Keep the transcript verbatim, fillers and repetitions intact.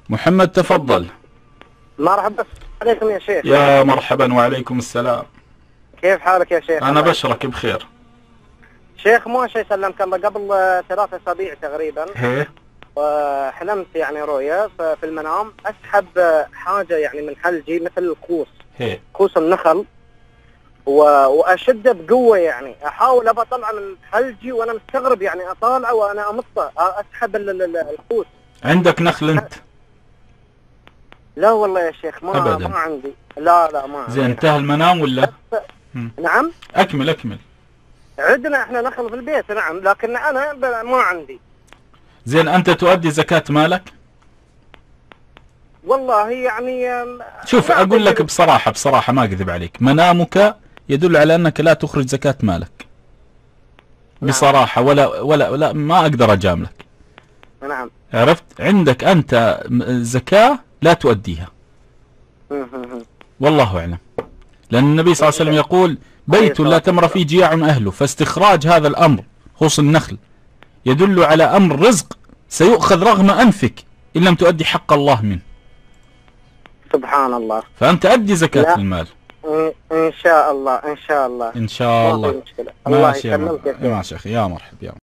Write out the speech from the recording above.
محمد تفضل. مرحبا عليكم يا شيخ. يا مرحبا وعليكم السلام. كيف حالك يا شيخ؟ أنا بشرك بخير. شيخ موشى يسلمك الله، قبل ثلاث أسابيع تقريبا هي وحلمت يعني رؤيا في المنام أسحب حاجة يعني من حلجي مثل القوس، هي قوس النخل، و... وأشده بقوة، يعني أحاول أبى أطلع من حلجي وأنا مستغرب، يعني أطالعه وأنا أمطه أسحب ال... ال... القوس. عندك نخل أنت؟ لا والله يا شيخ ما أبداً. ما عندي. لا لا ما عندي. زين انتهى المنام ولا؟ نعم أكمل أكمل. عندنا احنا نخل في البيت نعم، لكن انا ما عندي. زين أنت تؤدي زكاة مالك؟ والله يعني شوف أقول لك بصراحة بصراحة ما أكذب عليك، منامك يدل على أنك لا تخرج زكاة مالك بصراحة، ولا ولا ولا ما أقدر أجاملك. نعم عرفت؟ عندك أنت زكاة لا تؤديها والله أعلم، لأن النبي صلى الله عليه وسلم يقول بيت لا تمر فيه جياع أهله، فاستخراج هذا الأمر خصوص النخل يدل على أمر رزق سيؤخذ رغم أنفك إن لم تؤدي حق الله منه. سبحان الله. فأنت أدي زكاة المال إن شاء الله إن شاء الله إن شاء الله. الله يسلمك يا شيخ يا مرحبا.